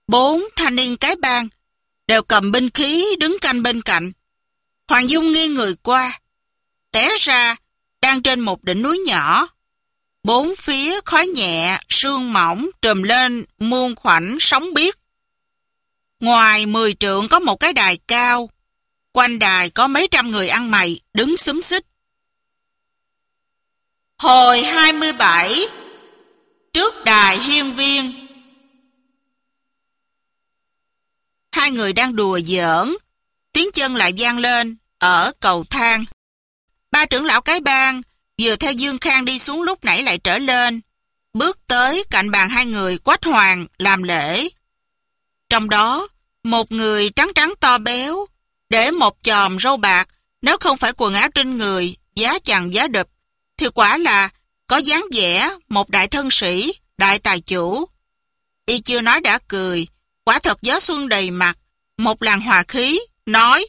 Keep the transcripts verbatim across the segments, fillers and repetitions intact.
Bốn thanh niên cái bang đều cầm binh khí đứng canh bên cạnh. Hoàng Dung nghiêng người qua, té ra đang trên một đỉnh núi nhỏ. Bốn phía khói nhẹ, sương mỏng trùm lên muôn khoảnh sóng biếc. Ngoài mười trượng có một cái đài cao, quanh đài có mấy trăm người ăn mày đứng xúm xít. Hồi hai mươi bảy, trước đài hiên viên. Hai người đang đùa giỡn, tiếng chân lại vang lên ở cầu thang. Ba trưởng lão cái bang vừa theo Dương Khang đi xuống lúc nãy lại trở lên, bước tới cạnh bàn hai người Quách Hoàng làm lễ. Trong đó, một người trắng trắng to béo, để một chòm râu bạc, nếu không phải quần áo trên người, giá chằng giá đụp, thì quả là có dáng vẻ một đại thân sĩ, đại tài chủ. Y chưa nói đã cười, quả thật gió xuân đầy mặt, một làn hòa khí, nói: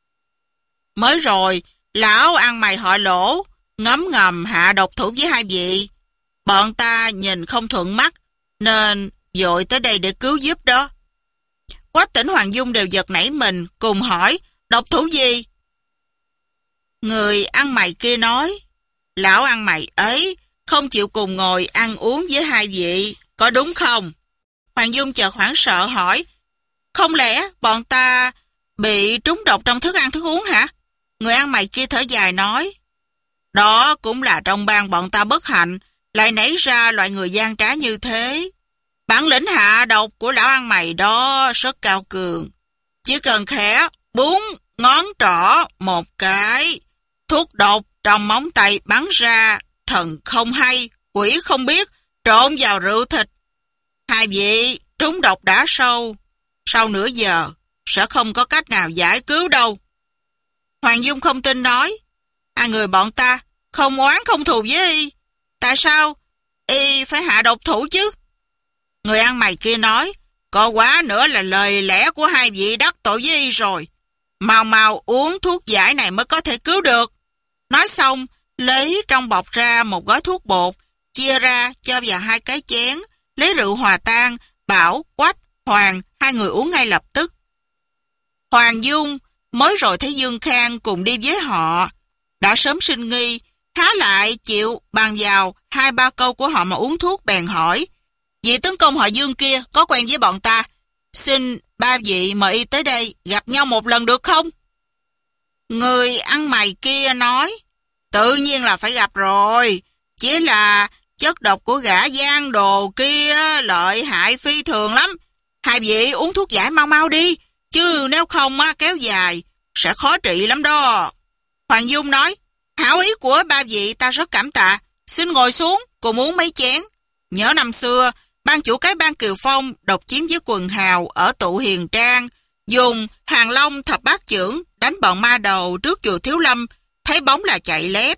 Mới rồi, lão ăn mày họ Lỗ, ngấm ngầm hạ độc thủ với hai vị. Bọn ta nhìn không thuận mắt, nên vội tới đây để cứu giúp đó. Quách Tỉnh, Hoàng Dung đều giật nảy mình, cùng hỏi: Độc thủ gì? Người ăn mày kia nói: Lão ăn mày ấy không chịu cùng ngồi ăn uống với hai vị, có đúng không? Hoàng Dung chợt hoảng sợ hỏi: Không lẽ bọn ta bị trúng độc trong thức ăn thức uống hả? Người ăn mày kia thở dài nói: Đó cũng là trong bang bọn ta bất hạnh, lại nảy ra loại người gian trá như thế. Bản lĩnh hạ độc của lão ăn mày đó rất cao cường. Chỉ cần khẽ búng ngón trỏ một cái, thuốc độc trong móng tay bắn ra, thần không hay, quỷ không biết, trộn vào rượu thịt. Hai vị trúng độc đã sâu, sau nửa giờ sẽ không có cách nào giải cứu đâu. Hoàng Dung không tin nói: Hai người bọn ta không oán không thù với y, tại sao y phải hạ độc thủ chứ? Người ăn mày kia nói: Có quá nữa là lời lẽ của hai vị đắc tội với y rồi. Mau mau uống thuốc giải này mới có thể cứu được. Nói xong, lấy trong bọc ra một gói thuốc bột, chia ra cho vào hai cái chén, lấy rượu hòa tan, bảo Quách, Hoàng hai người uống ngay lập tức. Hoàng Dung mới rồi thấy Dương Khang cùng đi với họ, đã sớm sinh nghi, há lại chịu bàn vào hai ba câu của họ mà uống thuốc, bèn hỏi: Vị tướng công họ Dương kia có quen với bọn ta, xin ba vị mời y tới đây gặp nhau một lần được không? Người ăn mày kia nói: Tự nhiên là phải gặp rồi, chỉ là chất độc của gã giang đồ kia lợi hại phi thường lắm. Hai vị uống thuốc giải mau mau đi, chứ nếu không á, kéo dài sẽ khó trị lắm đó. Hoàng Dung nói: Hảo ý của ba vị ta rất cảm tạ, xin ngồi xuống cùng uống mấy chén. Nhớ năm xưa, ban chủ cái bang Kiều Phong độc chiếm với quần hào ở Tụ Hiền Trang, dùng Hàng Long thập bát chưởng đánh bọn ma đầu trước chùa Thiếu Lâm, thấy bóng là chạy lép.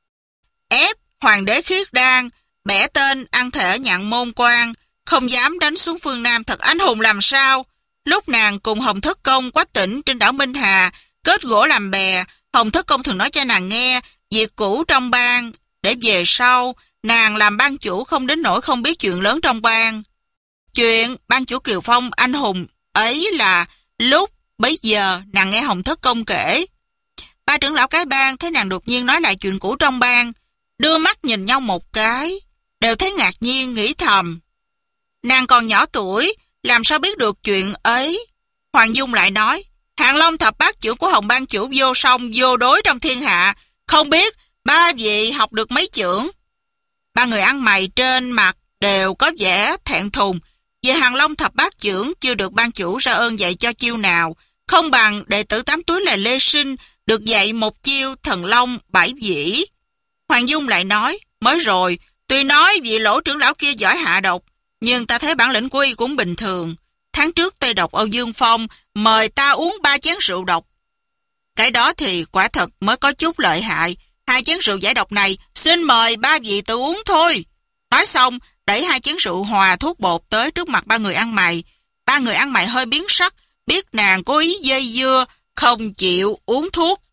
Ép Hoàng đế Khiết Đan bẻ tên ăn thể Nhạn Môn Quan, không dám đánh xuống phương Nam, thật anh hùng làm sao. Lúc nàng cùng Hồng Thất Công, Quách Tỉnh trên đảo Minh Hà kết gỗ làm bè, Hồng Thất Công thường nói cho nàng nghe việc cũ trong bang, để về sau nàng làm ban chủ không đến nỗi không biết chuyện lớn trong bang. Chuyện ban chủ Kiều Phong anh hùng ấy là lúc bấy giờ nàng nghe Hồng Thất Công kể. Ba trưởng lão cái bang thấy nàng đột nhiên nói lại chuyện cũ trong bang, đưa mắt nhìn nhau một cái, đều thấy ngạc nhiên, nghĩ thầm: Nàng còn nhỏ tuổi, làm sao biết được chuyện ấy? Hoàng Dung lại nói: Hàng Long thập bát chưởng của Hồng ban chủ vô song vô đối trong thiên hạ, không biết ba vị học được mấy chưởng? Ba người ăn mày trên mặt đều có vẻ thẹn thùng. Về Hàng Long thập bát chưởng chưa được ban chủ ra ơn dạy cho chiêu nào, không bằng đệ tử tám túi là Lê Sinh được dạy một chiêu thần long bảy vĩ. Hoàng Dung lại nói: Mới rồi, tuy nói vị Lỗ trưởng lão kia giỏi hạ độc, nhưng ta thấy bản lĩnh của y cũng bình thường. Tháng trước Tây Độc Âu Dương Phong mời ta uống ba chén rượu độc. Cái đó thì quả thật mới có chút lợi hại. Hai chén rượu giải độc này xin mời ba vị tự uống thôi. Nói xong, đẩy hai chén rượu hòa thuốc bột tới trước mặt ba người ăn mày. Ba người ăn mày hơi biến sắc, biết nàng cố ý dây dưa, không chịu uống thuốc.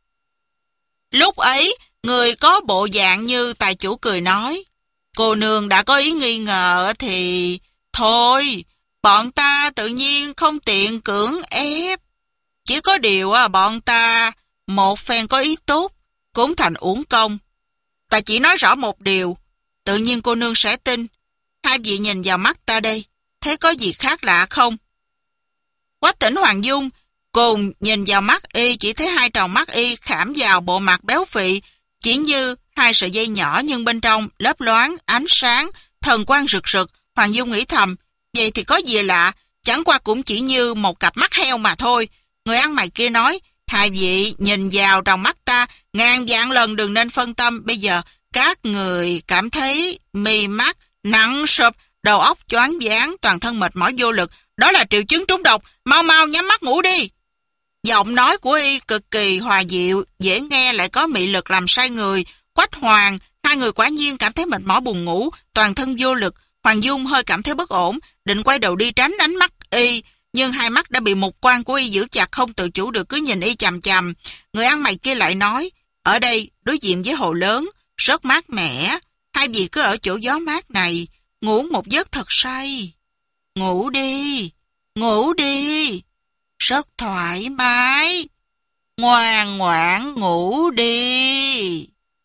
Lúc ấy, người có bộ dạng như tài chủ cười nói: Cô nương đã có ý nghi ngờ thì thôi, bọn ta ta tự nhiên không tiện cưỡng ép. Chỉ có điều à, bọn ta một phen có ý tốt, cũng thành uổng công. Ta chỉ nói rõ một điều, tự nhiên cô nương sẽ tin. Hai vị nhìn vào mắt ta đây, thấy có gì khác lạ không? Quách Tỉnh Hoàng Dung cùng nhìn vào mắt y, chỉ thấy hai tròng mắt y khảm vào bộ mặt béo phì, chỉ như hai sợi dây nhỏ nhưng bên trong lấp loáng ánh sáng, thần quang rực rực. Hoàng Dung nghĩ thầm, vậy thì có gì lạ, chẳng qua cũng chỉ như một cặp mắt heo mà thôi. Người ăn mày kia nói, hai vị nhìn vào trong mắt ta, ngàn vạn lần đừng nên phân tâm. Bây giờ các người cảm thấy mi mắt nặng sụp, đầu óc choáng váng, toàn thân mệt mỏi vô lực, đó là triệu chứng trúng độc, mau mau nhắm mắt ngủ đi. Giọng nói của y cực kỳ hòa dịu, dễ nghe lại có mị lực làm say người. Quách Hoàng, hai người quả nhiên cảm thấy mệt mỏi buồn ngủ, toàn thân vô lực. Hoàng Dung hơi cảm thấy bất ổn, định quay đầu đi tránh ánh mắt y, nhưng hai mắt đã bị mục quan của y giữ chặt, không tự chủ được cứ nhìn y chằm chằm. Người ăn mày kia lại nói, ở đây đối diện với hồ lớn, rất mát mẻ, hai vị cứ ở chỗ gió mát này, ngủ một giấc thật say. Ngủ đi, ngủ đi, rất thoải mái, ngoan ngoãn ngủ đi.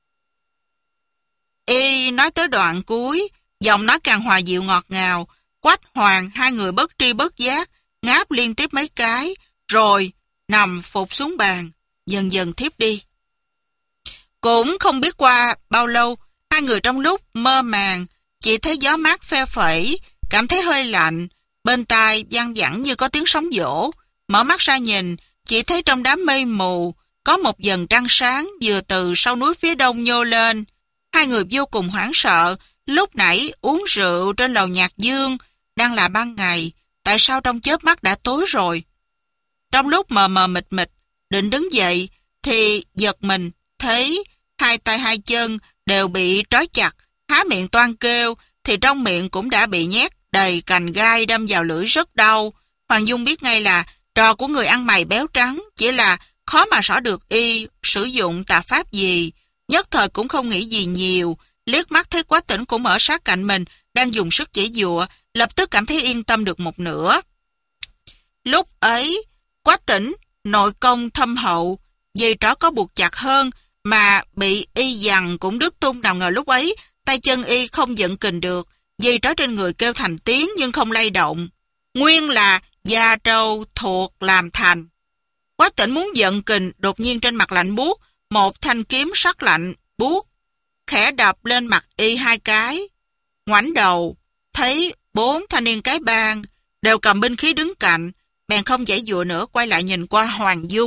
Y nói tới đoạn cuối, giọng nói càng hòa dịu ngọt ngào. Quách Hoàng hai người bất tri bất giác ngáp liên tiếp mấy cái, rồi nằm phục xuống bàn, dần dần thiếp đi. Cũng không biết qua bao lâu, hai người trong lúc mơ màng chỉ thấy gió mát phe phẩy, cảm thấy hơi lạnh, bên tai văng vẳng như có tiếng sóng vỗ. Mở mắt ra nhìn, chỉ thấy trong đám mây mù có một vầng trăng sáng vừa từ sau núi phía đông nhô lên. Hai người vô cùng hoảng sợ. Lúc nãy uống rượu trên lầu Nhạc Dương, đang là ban ngày, tại sao trong chớp mắt đã tối rồi? Trong lúc mờ mờ mịt mịt, định đứng dậy, thì giật mình, thấy hai tay hai chân đều bị trói chặt, há miệng toan kêu, thì trong miệng cũng đã bị nhét đầy cành gai đâm vào lưỡi rất đau. Hoàng Dung biết ngay là trò của người ăn mày béo trắng, chỉ là khó mà rõ được y sử dụng tà pháp gì. Nhất thời cũng không nghĩ gì nhiều, liếc mắt thấy Quách Tỉnh cũng ở sát cạnh mình, đang dùng sức giãy giụa, lập tức cảm thấy yên tâm được một nửa. Lúc ấy, Quách Tỉnh nội công thâm hậu, dây trỏ có buộc chặt hơn, mà bị y giằng cũng đứt tung. Nào ngờ lúc ấy, tay chân y không giận kình được, dây trỏ trên người kêu thành tiếng nhưng không lay động. Nguyên là da trâu thuộc làm thành. Quách Tỉnh muốn giận kình, đột nhiên trên mặt lạnh buốt, một thanh kiếm sắc lạnh buốt khẽ đập lên mặt y hai cái. Ngoảnh đầu thấy bốn thanh niên cái bang đều cầm binh khí đứng cạnh, bèn không giãy giụa nữa, quay lại nhìn qua Hoàng Dung.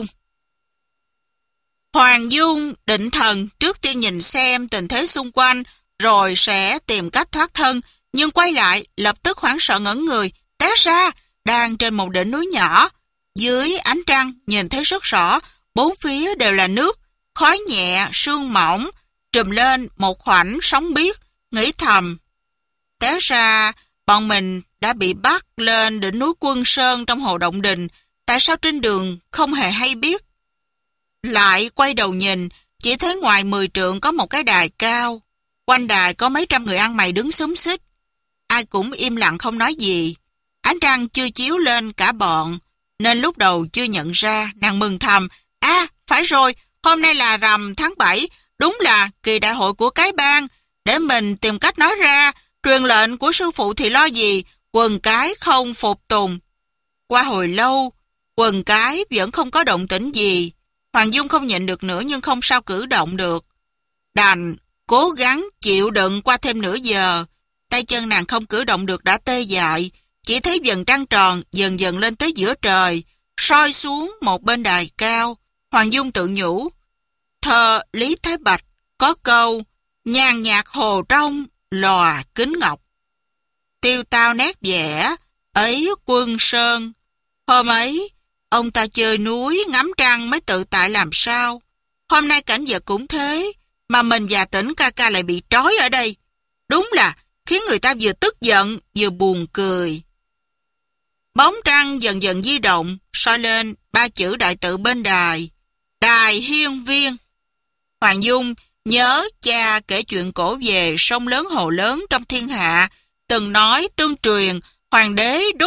Hoàng Dung định thần trước tiên nhìn xem tình thế xung quanh, rồi sẽ tìm cách thoát thân, nhưng quay lại lập tức hoảng sợ ngẩn người, té ra đang trên một đỉnh núi nhỏ. Dưới ánh trăng nhìn thấy rất rõ, bốn phía đều là nước, khói nhẹ, sương mỏng, trùm lên một khoảnh sóng biếc. Nghĩ thầm, té ra bọn mình đã bị bắt lên đỉnh núi Quân Sơn trong Hồ Động Đình, tại sao trên đường không hề hay biết. Lại quay đầu nhìn, chỉ thấy ngoài mười trượng có một cái đài cao, quanh đài có mấy trăm người ăn mày đứng xúm xít, ai cũng im lặng không nói gì. Ánh trăng chưa chiếu lên cả bọn, nên lúc đầu chưa nhận ra. Nàng mừng thầm, à phải rồi, hôm nay là rằm tháng bảy, đúng là kỳ đại hội của cái bang, để mình tìm cách nói ra, truyền lệnh của sư phụ thì lo gì, quần cái không phục tùng. Qua hồi lâu, quần cái vẫn không có động tĩnh gì. Hoàng Dung không nhịn được nữa nhưng không sao cử động được, đành cố gắng chịu đựng qua thêm nửa giờ. Tay chân nàng không cử động được đã tê dại, chỉ thấy vầng trăng tròn dần dần lên tới giữa trời, soi xuống một bên đài cao. Hoàng Dung tự nhủ, thơ Lý Thái Bạch có câu nhàn nhạt hồ trong lòa kính ngọc, tiêu tao nét vẽ ấy Quân Sơn. Hôm ấy ông ta chơi núi ngắm trăng mới tự tại làm sao, hôm nay cảnh vật cũng thế, mà mình và Tỉnh ca ca lại bị trói ở đây, đúng là khiến người ta vừa tức giận vừa buồn cười. Bóng trăng dần dần di động, soi lên ba chữ đại tự bên đài, Đài Hiên Viên. Hoàng Dung nhớ cha kể chuyện cổ về sông lớn hồ lớn trong thiên hạ, từng nói tương truyền hoàng đế đúc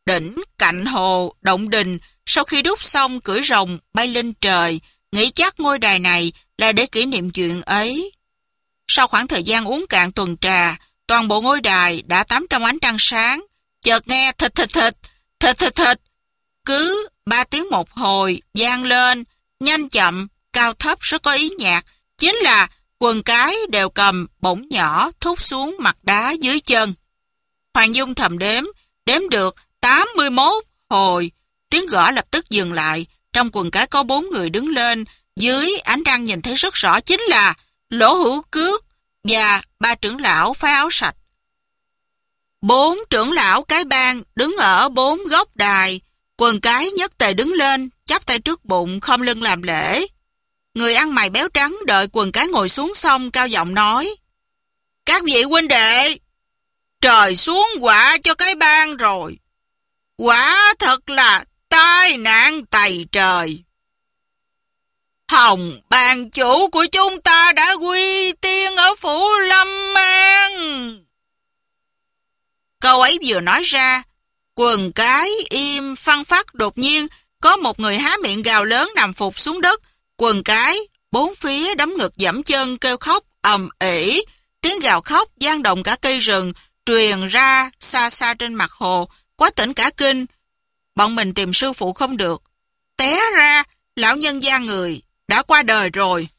đỉnh cạnh hồ Động Đình sau khi đúc xong cưỡi rồng bay lên trời, nghĩ chắc ngôi đài này là để kỷ niệm chuyện ấy. Sau khoảng thời gian uống cạn tuần trà, toàn bộ ngôi đài đã tắm trong ánh trăng sáng. Chợt nghe thịt thịt thịt, thịt thịt thịt, cứ ba tiếng một hồi vang lên, nhanh chậm, cao thấp rất có ý nhạc, chính là quần cái đều cầm bổng nhỏ thúc xuống mặt đá dưới chân. Hoàng Dung thầm đếm, đếm được tám mươi mốt hồi, tiếng gõ lập tức dừng lại, trong quần cái có bốn người đứng lên, dưới ánh trăng nhìn thấy rất rõ chính là Lỗ Hữu Cước và ba trưởng lão phái áo sạch. Bốn trưởng lão cái bang đứng ở bốn góc đài, quần cái nhất tề đứng lên, chắp tay trước bụng, khom lưng làm lễ. Người ăn mày béo trắng đợi quần cái ngồi xuống xong cao giọng nói: Các vị huynh đệ, trời xuống quả cho cái bang rồi. Quả thật là tai nạn tày trời. Hồng bang chủ của chúng ta đã quy tiên ở Phủ Lâm An. Câu ấy vừa nói ra, quần cái im phăng phắc, đột nhiên có một người há miệng gào lớn nằm phục xuống đất. Quần cái bốn phía đấm ngực giẫm chân kêu khóc ầm ĩ, tiếng gào khóc vang động cả cây rừng, truyền ra xa xa trên mặt hồ. Quá tỉnh cả kinh, bọn mình tìm sư phụ không được, té ra lão nhân gia người đã qua đời rồi.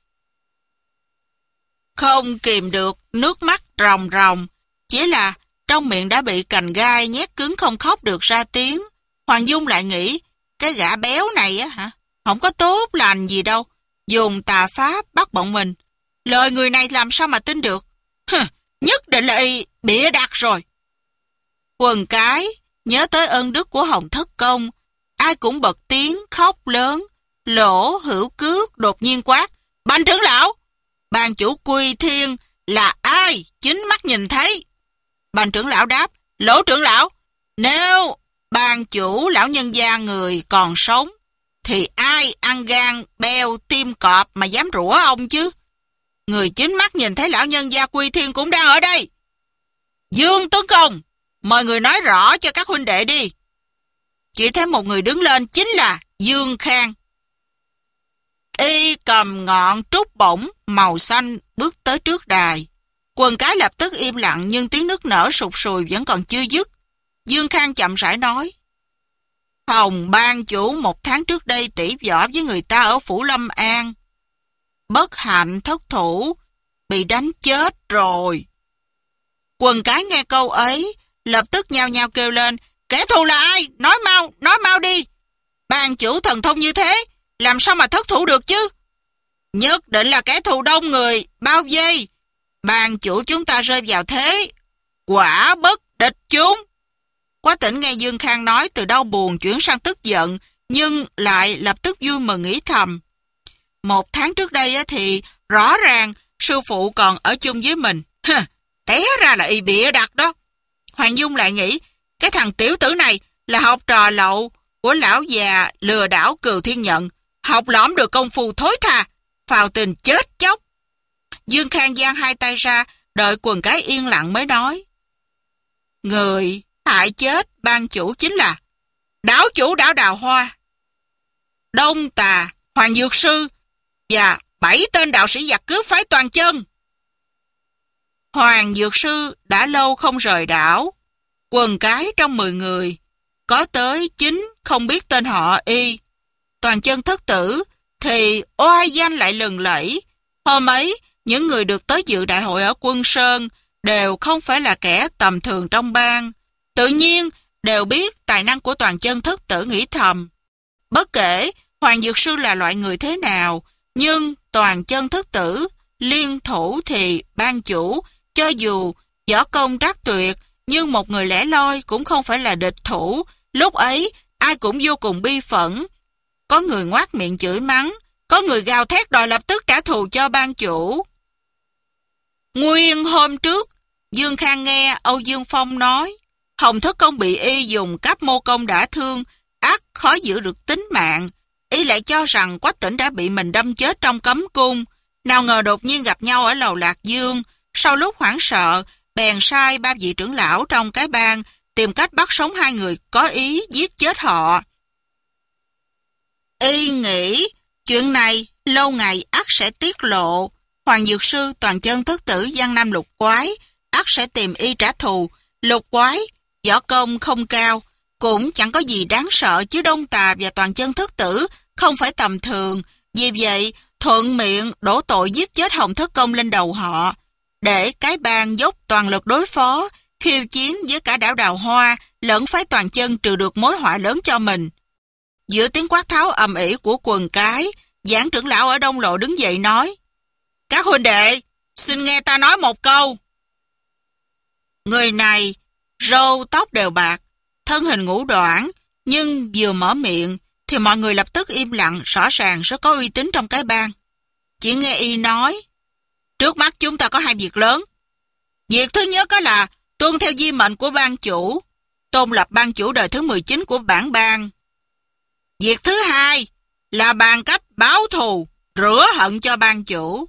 Không kìm được nước mắt ròng ròng, chỉ là trong miệng đã bị cành gai nhét cứng không khóc được ra tiếng. Hoàng Dung lại nghĩ, cái gã béo này á hả, không có tốt lành gì đâu, dùng tà pháp bắt bọn mình. Lời người này làm sao mà tin được? Hừ, nhất định là y bịa đặt rồi. Quần cái nhớ tới ơn đức của Hồng Thất Công, ai cũng bật tiếng khóc lớn. Lỗ Hữu Cước đột nhiên quát: Bành trưởng lão, ban chủ Quy Thiên là ai chính mắt nhìn thấy? Bành trưởng lão đáp: Lỗ trưởng lão, nếu ban chủ lão nhân gia người còn sống thì ai ăn gan beo tim cọp mà dám rủa ông chứ? Người chính mắt nhìn thấy lão nhân gia Quy Thiên cũng đang ở đây. Dương Tướng Công, mời người nói rõ cho các huynh đệ đi. Chỉ thấy một người đứng lên, chính là Dương Khang. Y cầm ngọn trúc bổng màu xanh bước tới trước đài. Quần cái lập tức im lặng, nhưng tiếng nức nở sụt sùi vẫn còn chưa dứt. Dương Khang chậm rãi nói: Hồng ban chủ một tháng trước đây tỉ võ với người ta ở Phủ Lâm An, bất hạnh thất thủ, bị đánh chết rồi. Quần cái nghe câu ấy lập tức nhao nhao kêu lên: Kẻ thù là ai? Nói mau, nói mau đi. Ban chủ thần thông như thế, làm sao mà thất thủ được chứ? Nhất định là kẻ thù đông người, bao vây. Ban chủ chúng ta rơi vào thế quả bất địch chúng. Quá tỉnh nghe Dương Khang nói, từ đau buồn chuyển sang tức giận, nhưng lại lập tức vui mừng nghĩ thầm: Một tháng trước đây thì rõ ràng sư phụ còn ở chung với mình. Hừ, té ra là y bịa đặt đó. Hoàng Dung lại nghĩ, cái thằng tiểu tử này là học trò lậu của lão già lừa đảo Cừu Thiên Nhận, học lõm được công phu thối tha, phào tình chết chóc. Dương Khang giang hai tay ra, đợi quần cái yên lặng mới nói: Người hại chết ban chủ chính là đảo chủ đảo Đào Hoa, Đông Tà, Hoàng Dược Sư và bảy tên đạo sĩ giặc cướp phái Toàn Chân. Hoàng Dược Sư đã lâu không rời đảo. Quần cái trong mười người có tới chín không biết tên họ y. Toàn Chân thất tử thì oai danh lại lừng lẫy. Hôm ấy, những người được tới dự đại hội ở Quân Sơn đều không phải là kẻ tầm thường trong bang, tự nhiên đều biết tài năng của Toàn Chân thất tử, nghĩ thầm: Bất kể Hoàng Dược Sư là loại người thế nào, nhưng Toàn Chân thất tử liên thủ thì ban chủ cho dù võ công trác tuyệt, nhưng một người lẻ loi cũng không phải là địch thủ. Lúc ấy ai cũng vô cùng bi phẫn, có người ngoác miệng chửi mắng, có người gào thét đòi lập tức trả thù cho ban chủ. Nguyên hôm trước, Dương Khang nghe Âu Dương Phong nói Hồng Thất Công bị y dùng cáp mô công đả thương, ắt khó giữ được tính mạng. Y lại cho rằng Quách Tỉnh đã bị mình đâm chết trong cấm cung. Nào ngờ đột nhiên gặp nhau ở lầu Lạc Dương. Sau lúc hoảng sợ, bèn sai ba vị trưởng lão trong cái bang tìm cách bắt sống hai người có ý giết chết họ. Y nghĩ chuyện này lâu ngày ắt sẽ tiết lộ. Hoàng Dược Sư, Toàn Chân Thất Tử, Giang Nam Lục Quái ắt sẽ tìm y trả thù. Lục Quái võ công không cao, cũng chẳng có gì đáng sợ, chứ Đông Tà và Toàn Chân Thất Tử không phải tầm thường. Vì vậy thuận miệng đổ tội giết chết Hồng Thất Công lên đầu họ, để cái bang dốc toàn lực đối phó, khiêu chiến với cả đảo Đào Hoa lẫn phái Toàn Chân, trừ được mối họa lớn cho mình. Giữa tiếng quát tháo ầm ĩ của quần cái, Giảng trưởng lão ở Đông Lộ đứng dậy nói: "Các huynh đệ, xin nghe ta nói một câu." Người này râu tóc đều bạc, thân hình ngũ đoản, nhưng vừa mở miệng thì mọi người lập tức im lặng, rõ ràng rất có uy tín trong cái bang. Chỉ nghe y nói: "Trước mắt chúng ta có hai việc lớn. Việc thứ nhất đó là tuân theo di mệnh của ban chủ, tôn lập ban chủ đời thứ mười chín của bản bang. Việc thứ hai là bàn cách báo thù, rửa hận cho ban chủ."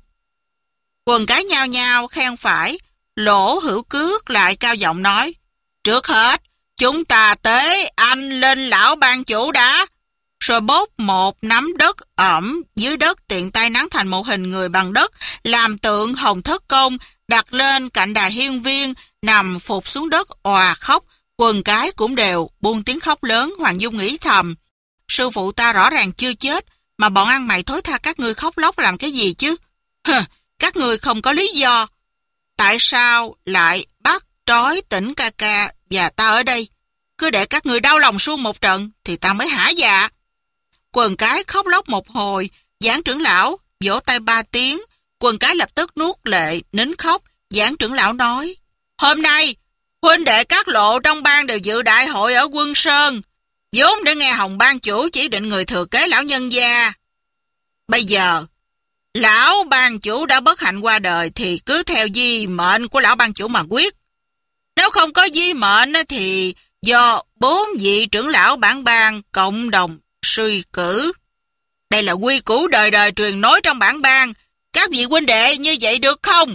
Quần cái nhao nhao khen phải. Lỗ Hữu Cước lại cao giọng nói: "Trước hết, chúng ta tế anh lên lão ban chủ đã." Rồi bốc một nắm đất ẩm dưới đất, tiện tay nắn thành một hình người bằng đất, làm tượng Hồng Thất Công, đặt lên cạnh đài hiên viên, nằm phục xuống đất òa khóc. Quần cái cũng đều buông tiếng khóc lớn. Hoàng Dung nghĩ thầm: sư phụ ta rõ ràng chưa chết, mà bọn ăn mày thối tha các ngươi khóc lóc làm cái gì chứ? Hừ, các ngươi không có lý do. Tại sao lại bắt trói Tỉnh ca ca và ta ở đây? Cứ để các ngươi đau lòng suông một trận thì ta mới hả dạ. Quần cái khóc lóc một hồi. Giảng trưởng lão vỗ tay ba tiếng. Quần cái lập tức nuốt lệ nín khóc. Giảng trưởng lão nói: "Hôm nay huynh đệ các lộ trong bang đều dự đại hội ở Quân Sơn, vốn để nghe Hồng ban chủ chỉ định người thừa kế lão nhân gia. Bây giờ lão ban chủ đã bất hạnh qua đời thì cứ theo di mệnh của lão ban chủ mà quyết. Nếu không có di mệnh thì do bốn vị trưởng lão bản bang cộng đồng suy cử. Đây là quy củ đời đời truyền nối trong bản bang. Các vị huynh đệ như vậy được không?"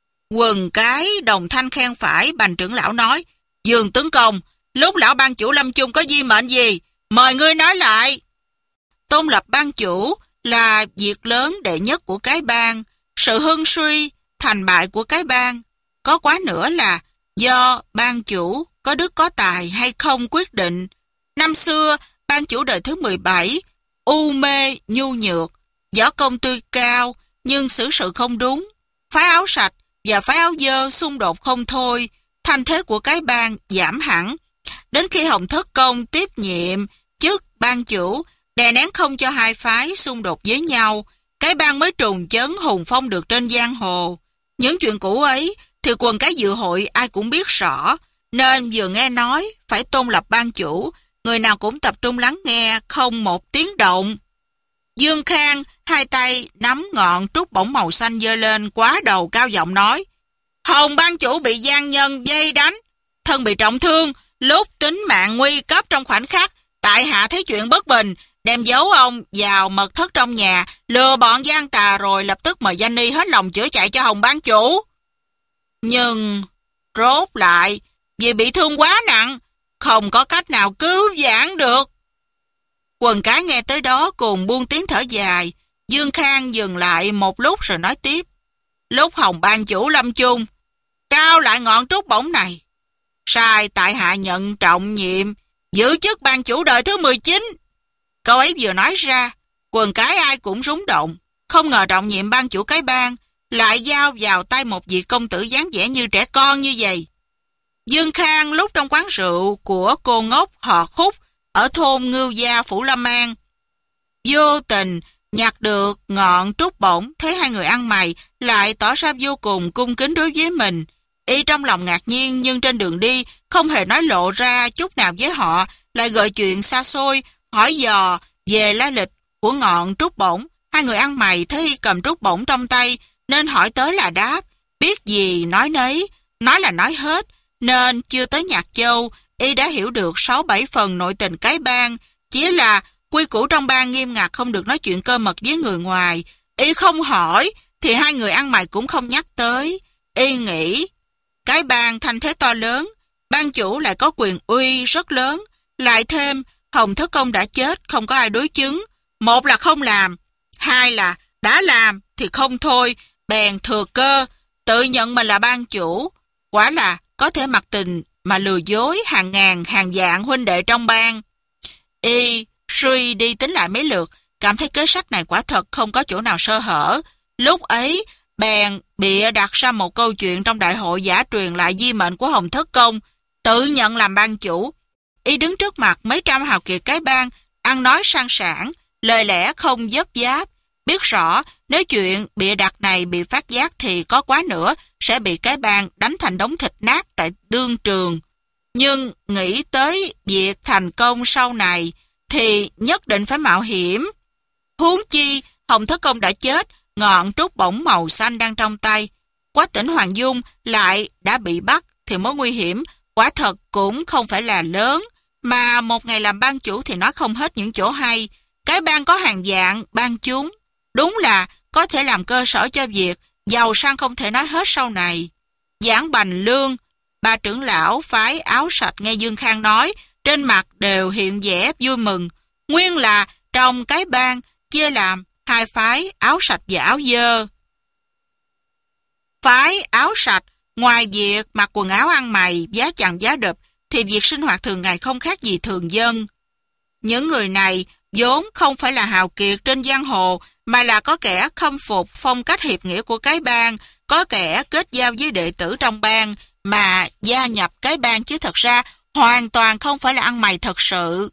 Quần cái đồng thanh khen phải. Bành trưởng lão nói: "Dương tướng công, lúc lão ban chủ lâm chung có di mệnh gì? Mời ngươi nói lại." Tôn lập ban chủ là việc lớn đệ nhất của cái bang. Sự hưng suy, thành bại của cái bang, có quá nữa là do ban chủ có đức có tài hay không quyết định. Năm xưa, ban chủ đời thứ mười bảy, u mê, nhu nhược, võ công tuy cao, nhưng xử sự không đúng. Phái áo sạch và phái áo dơ xung đột không thôi, thanh thế của cái bang giảm hẳn. Đến khi Hồng Thất Công tiếp nhiệm chức ban chủ, đè nén không cho hai phái xung đột với nhau, cái bang mới trùng chấn hùng phong được trên giang hồ. Những chuyện cũ ấy thì quần cái dự hội ai cũng biết rõ, nên vừa nghe nói phải tôn lập ban chủ, người nào cũng tập trung lắng nghe, không một tiếng động. Dương Khang hai tay nắm ngọn trúc bổng màu xanh giơ lên quá đầu, cao giọng nói: "Hồng ban chủ bị gian nhân dây đánh, thân bị trọng thương, lúc tính mạng nguy cấp trong khoảnh khắc, tại hạ thấy chuyện bất bình, đem giấu ông vào mật thất trong nhà, lừa bọn gian tà, rồi lập tức mời danh y hết lòng chữa chạy cho Hồng ban chủ. Nhưng rốt lại vì bị thương quá nặng, không có cách nào cứu vãn được." Quần cái nghe tới đó cùng buông tiếng thở dài. Dương Khang dừng lại một lúc rồi nói tiếp: "Lúc Hồng ban chủ lâm chung, trao lại ngọn trúc bổng này, sai tại hạ nhận trọng nhiệm giữ chức ban chủ đời thứ mười chín. Câu ấy vừa nói ra, quần cái ai cũng rúng động. Không ngờ trọng nhiệm ban chủ cái bang lại giao vào tay một vị công tử dáng vẻ như trẻ con như vậy. Dương Khang lúc trong quán rượu của cô ngốc họ Khúc ở thôn Ngưu Gia, Phủ Lâm An, vô tình nhặt được ngọn trúc bổng, thấy hai người ăn mày lại tỏ ra vô cùng cung kính đối với mình. Y trong lòng ngạc nhiên, nhưng trên đường đi không hề nói lộ ra chút nào với họ, lại gợi chuyện xa xôi, hỏi dò về lai lịch của ngọn trúc bổng. Hai người ăn mày thấy Y cầm trúc bổng trong tay nên hỏi tới là đáp, biết gì nói nấy, nói là nói hết, nên chưa tới Nhạc Châu, Y đã hiểu được sáu bảy phần nội tình cái bang. Chỉ là quy củ trong bang nghiêm ngặt, không được nói chuyện cơ mật với người ngoài. Y không hỏi thì hai người ăn mày cũng không nhắc tới. Y nghĩ cái bang thanh thế to lớn, Ban chủ lại có quyền uy rất lớn. Lại thêm, Hồng Thất Công đã chết, không có ai đối chứng. Một là không làm, hai là đã làm thì không thôi, bèn thừa cơ, tự nhận mình là ban chủ. Quả là có thể mặc tình mà lừa dối hàng ngàn, hàng vạn huynh đệ trong bang. Y suy đi tính lại mấy lượt, cảm thấy kế sách này quả thật không có chỗ nào sơ hở. Lúc ấy, bèn bịa đặt ra một câu chuyện trong đại hội giả truyền lại di mệnh của Hồng Thất Công, tự nhận làm ban chủ. Y đứng trước mặt mấy trăm hào kiệt cái bang, ăn nói sang sảng, lời lẽ không dấp giáp, biết rõ nếu chuyện bịa đặt này bị phát giác thì có quá nữa sẽ bị cái bang đánh thành đống thịt nát tại đương trường. Nhưng nghĩ tới việc thành công sau này thì nhất định phải mạo hiểm. Huống chi Hồng Thất Công đã chết, ngọn trúc bổng màu xanh đang trong tay. Quách tỉnh Hoàng Dung lại đã bị bắt thì mối nguy hiểm quả thật cũng không phải là lớn, mà một ngày làm ban chủ thì nói không hết những chỗ hay. Cái bang có hàng vạn ban chúng, đúng là có thể làm cơ sở cho việc giàu sang không thể nói hết sau này. Giảng Bành Lương, ba trưởng lão phái áo sạch nghe Dương Khang nói, trên mặt đều hiện vẻ vui mừng. Nguyên là trong cái bang chia làm hai phái áo sạch và áo dơ. Phái áo sạch, ngoài việc mặc quần áo ăn mày, giá chằng giá đập, thì việc sinh hoạt thường ngày không khác gì thường dân. Những người này vốn không phải là hào kiệt trên giang hồ, mà là có kẻ khâm phục phong cách hiệp nghĩa của cái bang, có kẻ kết giao với đệ tử trong bang mà gia nhập cái bang, chứ thật ra hoàn toàn không phải là ăn mày thật sự.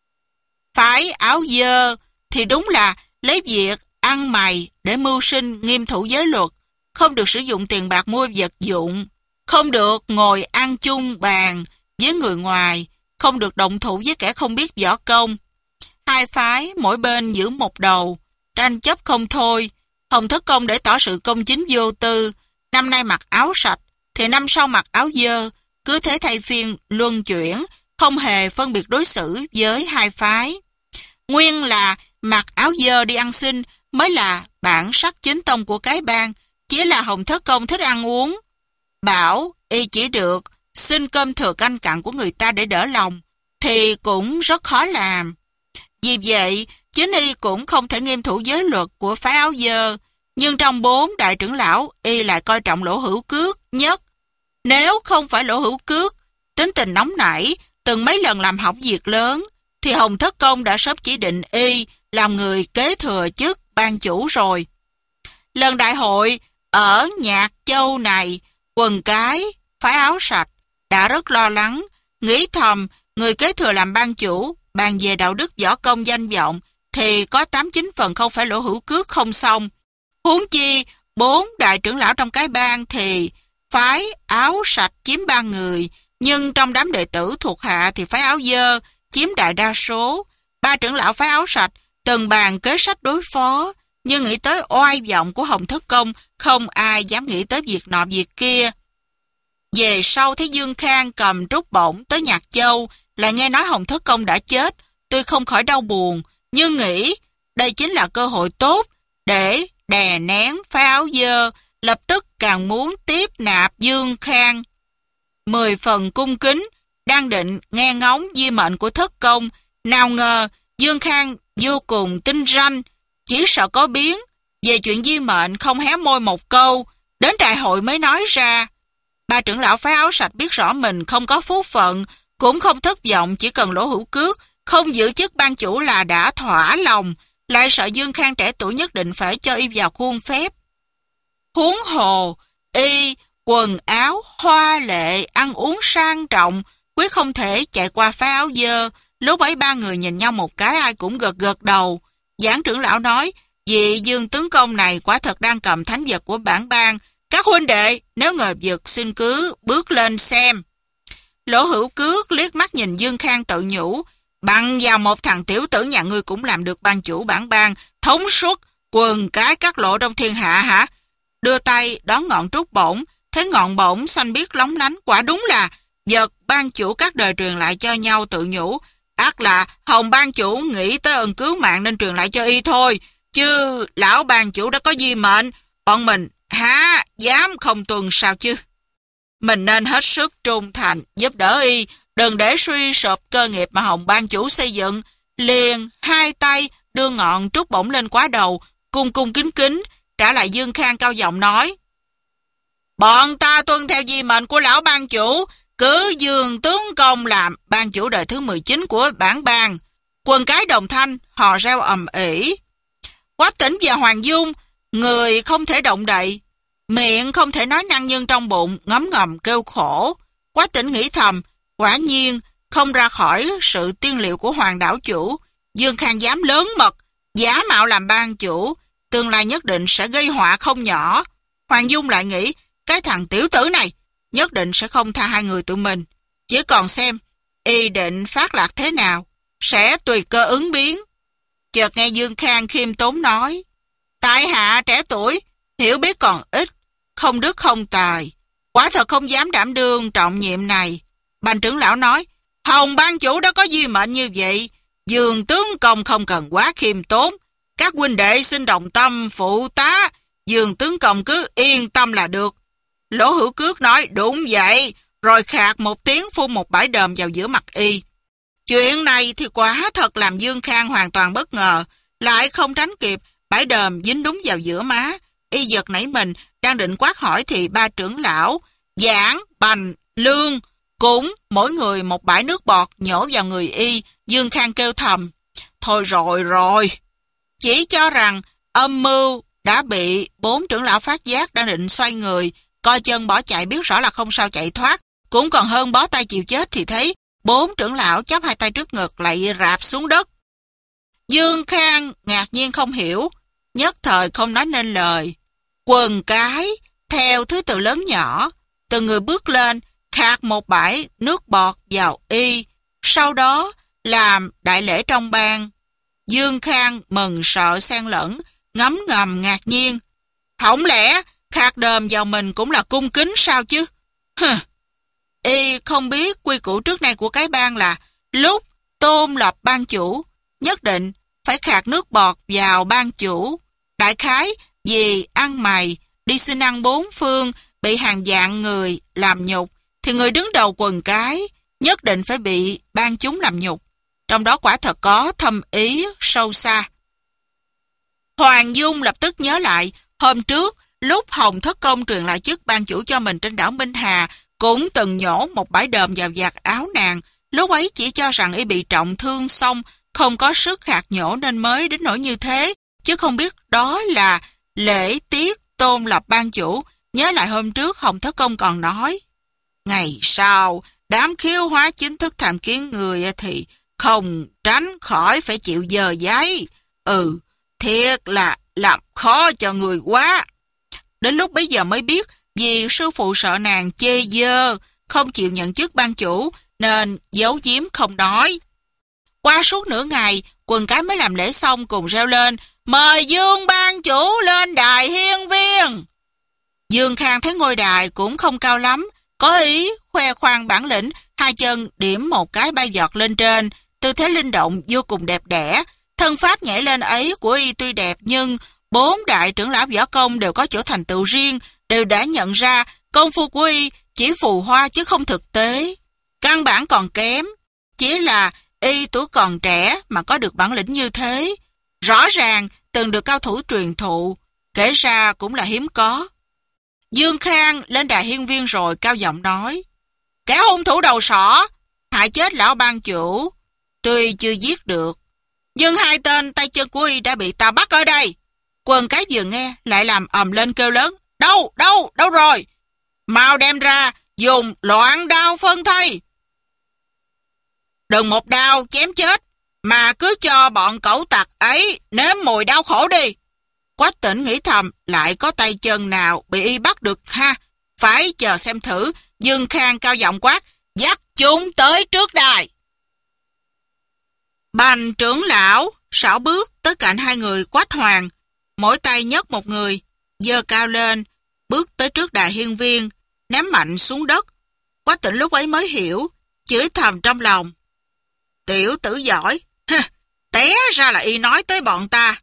Phái áo dơ thì đúng là lấy việc ăn mày để mưu sinh, nghiêm thủ giới luật, không được sử dụng tiền bạc mua vật dụng, không được ngồi ăn chung bàn với người ngoài, không được động thủ với kẻ không biết võ công. Hai phái mỗi bên giữ một đầu, tranh chấp không thôi. Hồng Thất Công để tỏ sự công chính vô tư, năm nay mặc áo sạch thì năm sau mặc áo dơ, cứ thế thay phiên luân chuyển, không hề phân biệt đối xử với hai phái. Nguyên là mặc áo dơ đi ăn xin mới là bản sắc chính tông của cái bang, chỉ là Hồng Thất Công thích ăn uống. Bảo y chỉ được xin cơm thừa canh cặn của người ta để đỡ lòng thì cũng rất khó làm. Vì vậy, chính y cũng không thể nghiêm thủ giới luật của phái áo dơ, nhưng trong bốn đại trưởng lão, y lại coi trọng Lỗ Hữu Cước nhất. Nếu không phải Lỗ Hữu Cước tính tình nóng nảy, từng mấy lần làm hỏng việc lớn, thì Hồng Thất Công đã sớm chỉ định y làm người kế thừa chức ban chủ rồi. Lần đại hội ở Nhạc Châu này, quần cái phái áo sạch đã rất lo lắng, nghĩ thầm người kế thừa làm ban chủ, bàn về đạo đức võ công danh vọng thì có tám chín phần không phải Lỗ Hữu Cước không xong. Huống chi bốn đại trưởng lão trong cái bang thì phái áo sạch chiếm ba người, nhưng trong đám đệ tử thuộc hạ thì phái áo dơ chiếm đại đa số. Ba trưởng lão phái áo sạch từng bàn kế sách đối phó, nhưng nghĩ tới oai vọng của Hồng Thất Công, không ai dám nghĩ tới việc nọ việc kia. Về sau thấy Dương Khang cầm trúc bổng tới Nhạc Châu, lại nghe nói Hồng Thất Công đã chết, tôi không khỏi đau buồn, nhưng nghĩ đây chính là cơ hội tốt để đè nén phái áo dơ, lập tức càng muốn tiếp nạp Dương Khang. Mười phần cung kính, đang định nghe ngóng di mệnh của Thất Công, nào ngờ Dương Khang vô cùng tinh ranh, chỉ sợ có biến. Về chuyện di mệnh không hé môi một câu, đến đại hội mới nói ra. Ba trưởng lão phái áo sạch biết rõ mình không có phúc phận, cũng không thất vọng, chỉ cần Lỗ Hữu Cước không giữ chức ban chủ là đã thỏa lòng, lại sợ Dương Khang trẻ tuổi nhất định phải cho y vào khuôn phép. Huống hồ, y quần áo hoa lệ, ăn uống sang trọng, quyết không thể chạy qua phái áo dơ. Lúc ấy ba người nhìn nhau một cái, ai cũng gật gật đầu. Giảng trưởng lão nói, vị Dương tướng công này quả thật đang cầm thánh vật của bản bang. Các huynh đệ, nếu ngờ vực xin cứ bước lên xem. Lỗ Hữu Cước liếc mắt nhìn Dương Khang tự nhủ, bằng vào một thằng tiểu tử nhà ngươi cũng làm được ban chủ bản bang, thống suốt quần cái các lộ trong thiên hạ hả? Đưa tay đón ngọn trúc bổng, thấy ngọn bổng xanh biếc lóng lánh, quả đúng là vật ban chủ các đời truyền lại cho nhau, tự nhủ, ắt là Hồng ban chủ nghĩ tới ơn cứu mạng nên truyền lại cho y thôi, chứ lão ban chủ đã có di mệnh, bọn mình há dám không tuân sao chứ? Mình nên hết sức trung thành, giúp đỡ y, đừng để suy sụp cơ nghiệp mà Hồng ban chủ xây dựng. Liền hai tay đưa ngọn trúc bổng lên quá đầu, cung cung kính kính, trả lại Dương Khang cao giọng nói. Bọn ta tuân theo di mệnh của lão ban chủ, cứ Dương tướng công làm ban chủ đời thứ mười chín của bản bang. Quần cái đồng thanh, hò reo ầm ĩ. Quách Tĩnh và Hoàng Dung, người không thể động đậy, miệng không thể nói năng nhưng trong bụng ngấm ngầm kêu khổ. Quách Tĩnh nghĩ thầm, quả nhiên không ra khỏi sự tiên liệu của Hoàng đảo chủ. Dương Khang dám lớn mật, giả mạo làm ban chủ, tương lai nhất định sẽ gây họa không nhỏ. Hoàng Dung lại nghĩ, cái thằng tiểu tử này nhất định sẽ không tha hai người tụi mình. Chỉ còn xem y định phát lạc thế nào, sẽ tùy cơ ứng biến. Chợt nghe Dương Khang khiêm tốn nói, tại hạ trẻ tuổi, hiểu biết còn ít, không đức không tài, quả thật không dám đảm đương trọng nhiệm này. Bành trưởng lão nói, Hồng ban chủ đã có di mệnh như vậy, Dương tướng công không cần quá khiêm tốn, các huynh đệ xin đồng tâm phụ tá, Dương tướng công cứ yên tâm là được. Lỗ Hữu Cước nói, đúng vậy, rồi khạc một tiếng phun một bãi đờm vào giữa mặt y. Chuyện này thì quả thật làm Dương Khang hoàn toàn bất ngờ, lại không tránh kịp, bãi đờm dính đúng vào giữa má. Y giật nảy mình, đang định quát hỏi thì ba trưởng lão, Giảng, Bành, Lương, cũng mỗi người một bãi nước bọt nhổ vào người y. Dương Khang kêu thầm, thôi rồi rồi. Chỉ cho rằng âm mưu đã bị bốn trưởng lão phát giác, đang định xoay người, coi chân bỏ chạy, biết rõ là không sao chạy thoát, cũng còn hơn bó tay chịu chết, thì thấy bốn trưởng lão chắp hai tay trước ngực lại rạp xuống đất. Dương Khang ngạc nhiên không hiểu, nhất thời không nói nên lời. Quần cái theo thứ tự lớn nhỏ, từng người bước lên, khạc một bãi nước bọt vào y, sau đó làm đại lễ trong bang. Dương Khang mừng sợ xen lẫn, ngấm ngầm ngạc nhiên. Không lẽ khạc đờm vào mình cũng là cung kính sao chứ? Hừ. Y không biết quy củ trước nay của cái bang là lúc tôn lập ban chủ, nhất định phải khạc nước bọt vào ban chủ. Đại khái vì ăn mày, đi xin ăn bốn phương, bị hàng vạn người làm nhục, thì người đứng đầu quần cái nhất định phải bị ban chúng làm nhục. Trong đó quả thật có thâm ý sâu xa. Hoàng Dung lập tức nhớ lại, hôm trước, lúc Hồng Thất Công truyền lại chức ban chủ cho mình trên đảo Minh Hà, cũng từng nhổ một bãi đờm vào vạt áo nàng. Lúc ấy chỉ cho rằng y bị trọng thương xong, không có sức khạc nhổ nên mới đến nỗi như thế, chứ không biết đó là lễ tiết tôn lập ban chủ. Nhớ lại hôm trước Hồng Thất Công còn nói, ngày sau đám khiêu hóa chính thức tham kiến người thì không tránh khỏi phải chịu giờ giấy. Ừ, thiệt là làm khó cho người quá. Đến lúc bấy giờ mới biết, vì sư phụ sợ nàng chê dơ, không chịu nhận chức ban chủ, nên giấu giếm không nói. Qua suốt nửa ngày, quần cái mới làm lễ xong cùng reo lên, mời Dương ban chủ lên đài hiên viên. Dương Khang thấy ngôi đài cũng không cao lắm, có ý khoe khoang bản lĩnh, hai chân điểm một cái bay giọt lên trên, tư thế linh động vô cùng đẹp đẽ. Thân pháp nhảy lên ấy của y tuy đẹp, nhưng bốn đại trưởng lão võ công đều có chỗ thành tựu riêng, đều đã nhận ra công phu của y chỉ phù hoa chứ không thực tế. Căn bản còn kém, chỉ là y tuổi còn trẻ mà có được bản lĩnh như thế. Rõ ràng từng được cao thủ truyền thụ, kể ra cũng là hiếm có. Dương Khang lên đài hiên viên rồi cao giọng nói, kẻ hung thủ đầu sỏ hại chết lão ban chủ, tuy chưa giết được, nhưng hai tên tay chân của y đã bị ta bắt ở đây. Quần cái vừa nghe lại làm ầm lên kêu lớn, đâu, đâu, đâu rồi? Mau đem ra, dùng loạn đao phân thây. Đừng một đao chém chết, mà cứ cho bọn cẩu tặc ấy nếm mùi đau khổ đi. Quách Tĩnh nghĩ thầm, lại có tay chân nào bị y bắt được ha? Phải chờ xem thử. Dương Khang cao giọng quát, dắt chúng tới trước đài. Bành trưởng lão xảo bước tới cạnh hai người Quách Hoàng, mỗi tay nhấc một người, giơ cao lên, bước tới trước đài hiên viên, ném mạnh xuống đất. Quách Tĩnh lúc ấy mới hiểu, chửi thầm trong lòng, tiểu tử giỏi, té ra là y nói tới bọn ta.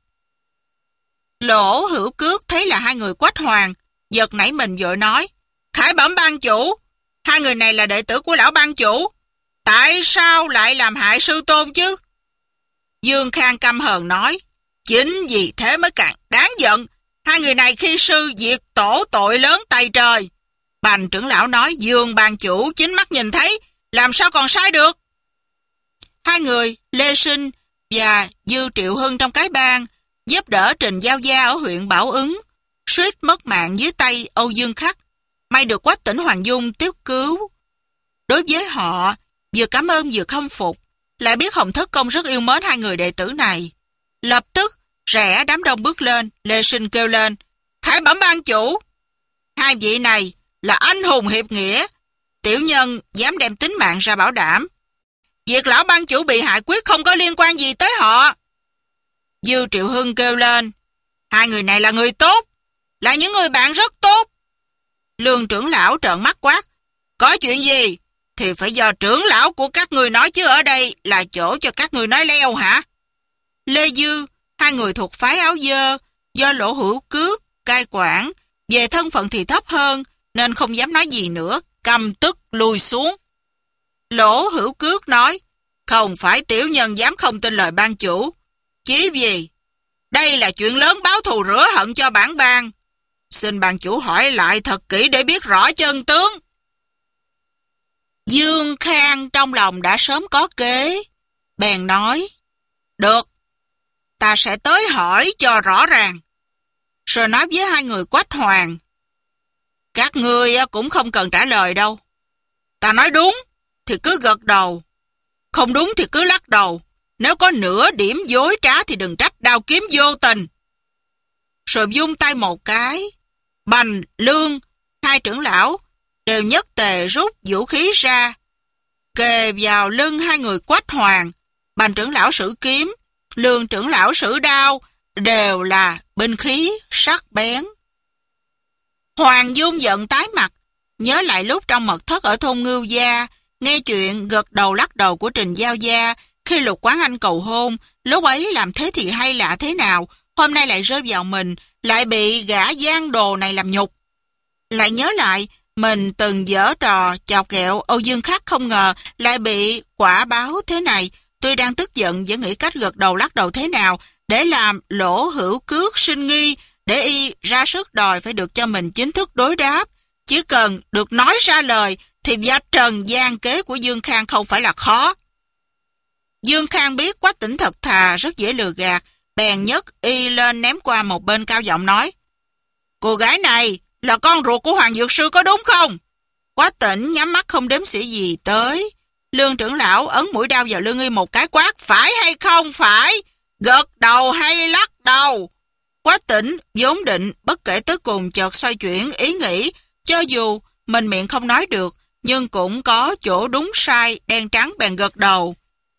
Lỗ Hữu Cước thấy là hai người Quách Hoàng, giật nảy mình vội nói, khải bẩm ban chủ, Hai người này là đệ tử của lão ban chủ. Tại sao lại làm hại sư tôn chứ? Dương Khang căm hờn nói. Chính vì thế mới càng đáng giận. Hai người này khi sư diệt tổ tội lớn tay trời. Bành trưởng lão nói Dương ban chủ chính mắt nhìn thấy, làm sao còn sai được. Hai người, Lê Sinh và Dư Triệu Hưng trong cái bang, giúp đỡ Trình Giao Gia ở huyện Bảo Ứng, suýt mất mạng dưới tay Âu Dương Khắc. May được Quách Tỉnh Hoàng Dung tiếp cứu. Đối với họ, vừa cảm ơn vừa khâm phục, lại biết Hồng Thất Công rất yêu mến hai người đệ tử này. Lập tức, rẽ đám đông bước lên, Lê Sinh kêu lên, khải bẩm ban chủ. Hai vị này là anh hùng hiệp nghĩa, tiểu nhân dám đem tính mạng ra bảo đảm. Việc lão ban chủ bị hại quyết không có liên quan gì tới họ. Dư Triệu Hưng kêu lên, hai người này là người tốt, là những người bạn rất tốt. Lương trưởng lão trợn mắt quát, có chuyện gì thì phải do trưởng lão của các người nói, chứ ở đây là chỗ cho các người nói leo hả? Lê Dư, hai người thuộc phái Áo Dơ, do Lỗ Hữu Cước cai quản, về thân phận thì thấp hơn nên không dám nói gì nữa, căm tức lùi xuống. Lỗ Hữu Cước nói, không phải tiểu nhân dám không tin lời ban chủ, chỉ vì đây là chuyện lớn báo thù rửa hận cho bản bang. Xin ban chủ hỏi lại thật kỹ để biết rõ chân tướng. Dương Khang trong lòng đã sớm có kế, bèn nói, được, ta sẽ tới hỏi cho rõ ràng. Rồi nói với hai người Quách Hoàng, các ngươi cũng không cần trả lời đâu. Ta nói đúng thì cứ gật đầu, không đúng thì cứ lắc đầu. Nếu có nửa điểm dối trá thì đừng trách đao kiếm vô tình. Rồi vung tay một cái, Bành, Lương, hai trưởng lão đều nhất tề rút vũ khí ra, kề vào lưng hai người Quách Hoàng. Bành trưởng lão sử kiếm, Lương trưởng lão sử đao, đều là binh khí sắc bén. Hoàng Dung giận tái mặt, nhớ lại lúc trong mật thất ở thôn Ngưu Gia, nghe chuyện gật đầu lắc đầu của Trình Giao Gia khi Lục Quán Anh cầu hôn. Lúc ấy làm thế thì hay lạ thế nào, hôm nay lại rơi vào mình, lại bị gã gian đồ này làm nhục. Lại nhớ lại mình từng giở trò chọc ghẹo Âu Dương Khắc, không ngờ lại bị quả báo thế này. Tuy đang tức giận vẫn nghĩ cách gật đầu lắc đầu thế nào để làm Lỗ Hữu Cước sinh nghi, để y ra sức đòi phải được cho mình chính thức đối đáp. Chỉ cần được nói ra lời thì vạch trần gian kế của Dương Khang không phải là khó. Dương Khang biết Quách Tỉnh thật thà, rất dễ lừa gạt, bèn nhấc y lên ném qua một bên, cao giọng nói, cô gái này là con ruột của Hoàng Dược Sư có đúng không? Quách Tỉnh nhắm mắt không đếm xỉa gì tới. Lương trưởng lão ấn mũi đao vào lưng y một cái, quát, phải hay không phải? Gật đầu hay lắc đầu? Quách Tỉnh vốn định bất kể tới cùng, chợt xoay chuyển ý nghĩ, cho dù mình miệng không nói được, nhưng cũng có chỗ đúng sai đen trắng, bèn gật đầu.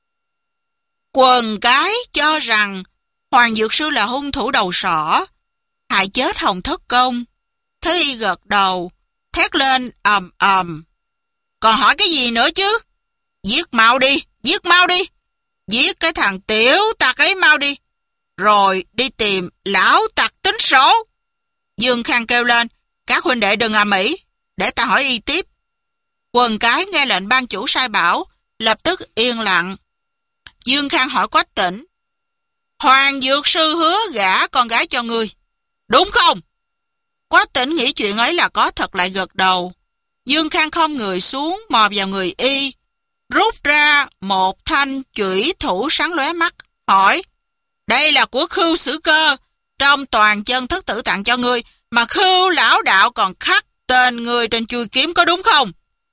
Quần cái cho rằng Hoàng Dược Sư là hung thủ đầu sỏ, hại chết Hồng Thất Công. Thế y gật đầu, thét lên ầm ầm. Còn hỏi cái gì nữa chứ? Giết mau đi, giết mau đi. Giết cái thằng tiểu tặc ấy mau đi. Rồi đi tìm lão tặc tính số. Dương Khang kêu lên, các huynh đệ đừng ầm ĩ, để ta hỏi y tiếp. Quần cái nghe lệnh ban chủ sai bảo, lập tức yên lặng. Dương Khang hỏi Quách Tỉnh, Hoàng Dược Sư hứa gả con gái cho ngươi, đúng không? Quách Tỉnh nghĩ chuyện ấy là có thật, lại gật đầu. Dương Khang khom người xuống, mò vào người y, rút ra một thanh chủy thủ sáng lóe mắt, hỏi, đây là của Khưu Sử Cơ, trong toàn chân thất tử tặng cho ngươi, mà Khưu lão đạo còn khắc tên ngươi trên chuôi kiếm, có đúng không?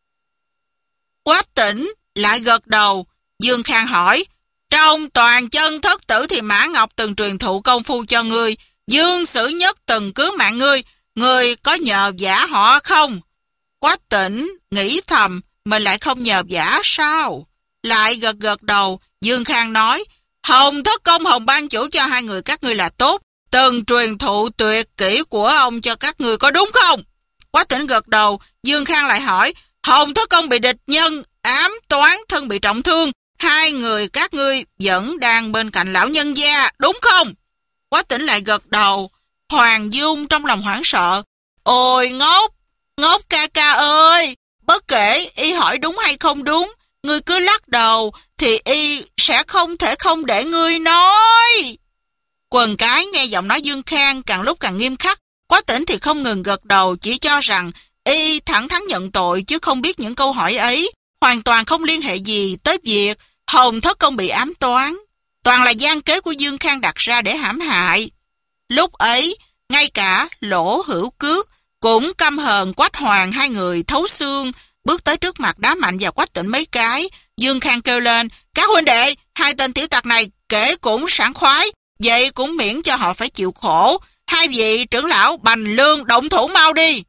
Quách Tỉnh lại gật đầu. Dương Khang hỏi, trong toàn chân thất tử thì Mã Ngọc từng truyền thụ công phu cho ngươi, Dương Sử Nhất từng cứu mạng ngươi, ngươi có nhờ vả họ không? Quách Tỉnh nghĩ thầm, mình lại không nhờ vả sao? Lại gật gật đầu. Dương Khang nói, Hồng Thất Công, Hồng ban chủ cho hai người các ngươi là tốt, từng truyền thụ tuyệt kỹ của ông cho các ngươi, có đúng không? Quách Tỉnh gật đầu. Dương Khang lại hỏi, Hồng Thất Công bị địch nhân ám toán, thân bị trọng thương, hai người các ngươi vẫn đang bên cạnh lão nhân gia, đúng không? Quách Tỉnh lại gật đầu. Hoàng Dung trong lòng hoảng sợ, ôi ngốc, ngốc ca ca ơi, Bất kể y hỏi đúng hay không đúng, ngươi cứ lắc đầu thì y sẽ không thể không để ngươi nói. Quần cái nghe giọng nói Dương Khang càng lúc càng nghiêm khắc. Quách Tĩnh thì không ngừng gật đầu, chỉ cho rằng y thẳng thắn nhận tội chứ không biết những câu hỏi ấy hoàn toàn không liên hệ gì tới việc Hồng Thất Công bị ám toán. Toàn là gian kế của Dương Khang đặt ra để hãm hại. Lúc ấy, ngay cả Lỗ Hữu Cước cũng căm hờn Quách Hoàng hai người thấu xương, bước tới trước mặt đá mạnh vào Quách Tĩnh mấy cái. Dương Khang kêu lên, các huynh đệ, hai tên tiểu tặc này kể cũng sảng khoái, vậy cũng miễn cho họ phải chịu khổ. Hai vị trưởng lão Bành Lương động thủ mau đi.